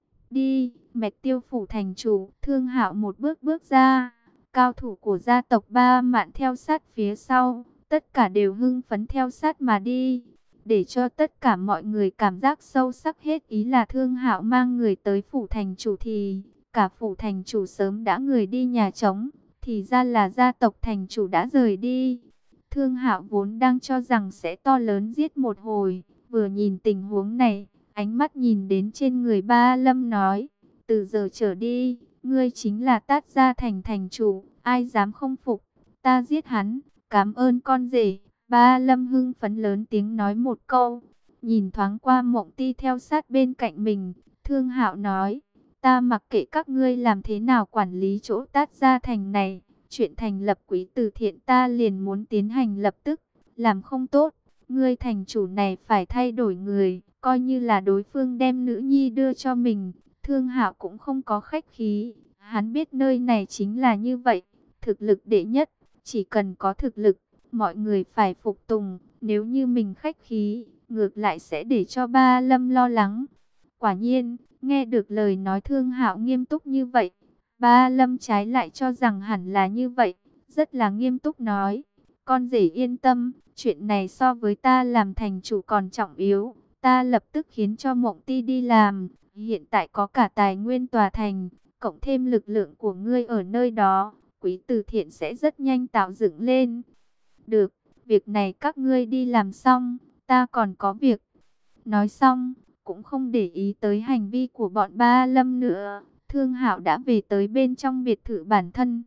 Đi, Mạch Tiêu phủ thành chủ. Thương Hạo một bước bước ra. Cao thủ của gia tộc Ba Mạn theo sát phía sau. Tất cả đều hưng phấn theo sát mà đi. Để cho tất cả mọi người cảm giác sâu sắc hết ý là Thương Hạo mang người tới phủ thành chủ thì cả phủ thành chủ sớm đã người đi nhà trống, thì ra là gia tộc thành chủ đã rời đi. Thương Hạo vốn đang cho rằng sẽ to lớn giết một hồi, vừa nhìn tình huống này, ánh mắt nhìn đến trên người Ba Lâm nói, từ giờ trở đi, ngươi chính là Tát Gia Thành thành chủ, ai dám không phục, ta giết hắn, cảm ơn con rể. Ba Lâm hưng phấn lớn tiếng nói một câu, nhìn thoáng qua Mộng Ti theo sát bên cạnh mình, Thương Hạo nói, ta mặc kệ các ngươi làm thế nào quản lý chỗ Tát Gia Thành này, chuyện thành lập quỹ từ thiện ta liền muốn tiến hành lập tức, làm không tốt, ngươi thành chủ này phải thay đổi người, coi như là đối phương đem nữ nhi đưa cho mình. Thương Hạo cũng không có khách khí, hắn biết nơi này chính là như vậy, thực lực đệ nhất, chỉ cần có thực lực, mọi người phải phục tùng, nếu như mình khách khí, ngược lại sẽ để cho Ba Lâm lo lắng. Quả nhiên, nghe được lời nói Thương Hạo nghiêm túc như vậy, Ba Lâm trái lại cho rằng hẳn là như vậy, rất là nghiêm túc nói, con rể yên tâm, chuyện này so với ta làm thành chủ còn trọng yếu, ta lập tức khiến cho Mộng Ti đi làm, hiện tại có cả tài nguyên tòa thành, cộng thêm lực lượng của ngươi ở nơi đó, quý từ thiện sẽ rất nhanh tạo dựng lên. Được, việc này các ngươi đi làm xong, ta còn có việc. Nói xong, cũng không để ý tới hành vi của bọn Ba Lâm nữa. Thương Hạo đã về tới bên trong biệt thự bản thân.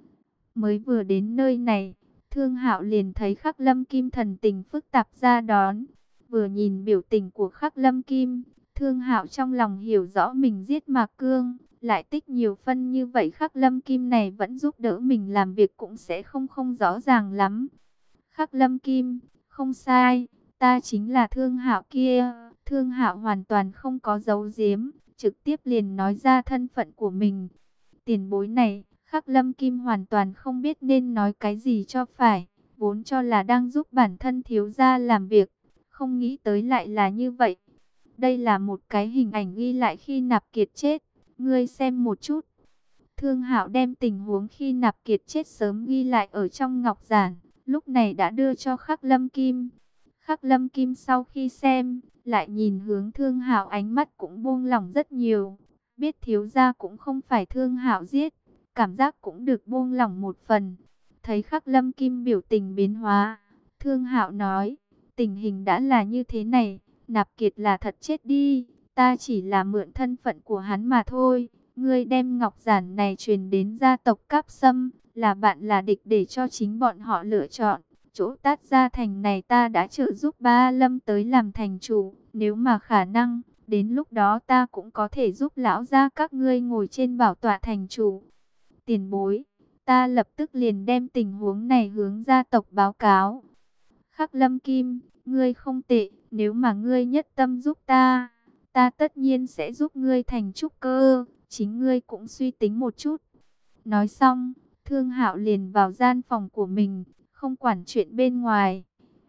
Mới vừa đến nơi này, Thương Hạo liền thấy Khắc Lâm Kim thần tình phức tạp ra đón. Vừa nhìn biểu tình của Khắc Lâm Kim, Thương Hạo trong lòng hiểu rõ mình giết Mạc Cương, lại tích nhiều phân như vậy Khắc Lâm Kim này vẫn giúp đỡ mình làm việc cũng sẽ không rõ ràng lắm. Khắc Lâm Kim, không sai, ta chính là Thương Hạo kia. Thương Hạo hoàn toàn không có giấu giếm, trực tiếp liền nói ra thân phận của mình. Tiền bối này, Khắc Lâm Kim hoàn toàn không biết nên nói cái gì cho phải, vốn cho là đang giúp bản thân thiếu gia làm việc, không nghĩ tới lại là như vậy. Đây là một cái hình ảnh ghi lại khi Nạp Kiệt chết, ngươi xem một chút. Thương Hạo đem tình huống khi Nạp Kiệt chết sớm ghi lại ở trong ngọc giản, lúc này đã đưa cho Khắc Lâm Kim. Khắc Lâm Kim sau khi xem, lại nhìn hướng Thương Hạo, ánh mắt cũng buông lỏng rất nhiều. Biết thiếu gia cũng không phải Thương Hạo giết, cảm giác cũng được buông lỏng một phần. Thấy Khắc Lâm Kim biểu tình biến hóa, Thương Hạo nói, tình hình đã là như thế này, Nạp Kiệt là thật chết đi, ta chỉ là mượn thân phận của hắn mà thôi. Ngươi đem ngọc giản này truyền đến gia tộc Cáp Sâm, là bạn là địch để cho chính bọn họ lựa chọn. Chỗ Tát Gia Thành này ta đã trợ giúp Ba Lâm tới làm thành chủ, nếu mà khả năng, đến lúc đó ta cũng có thể giúp lão gia các ngươi ngồi trên bảo tọa thành chủ. Tiền bối, ta lập tức liền đem tình huống này hướng gia tộc báo cáo. Khắc Lâm Kim, ngươi không tệ, nếu mà ngươi nhất tâm giúp ta, ta tất nhiên sẽ giúp ngươi thành trúc cơ, chính ngươi cũng suy tính một chút. Nói xong, Thương Hạo liền vào gian phòng của mình, không quản chuyện bên ngoài.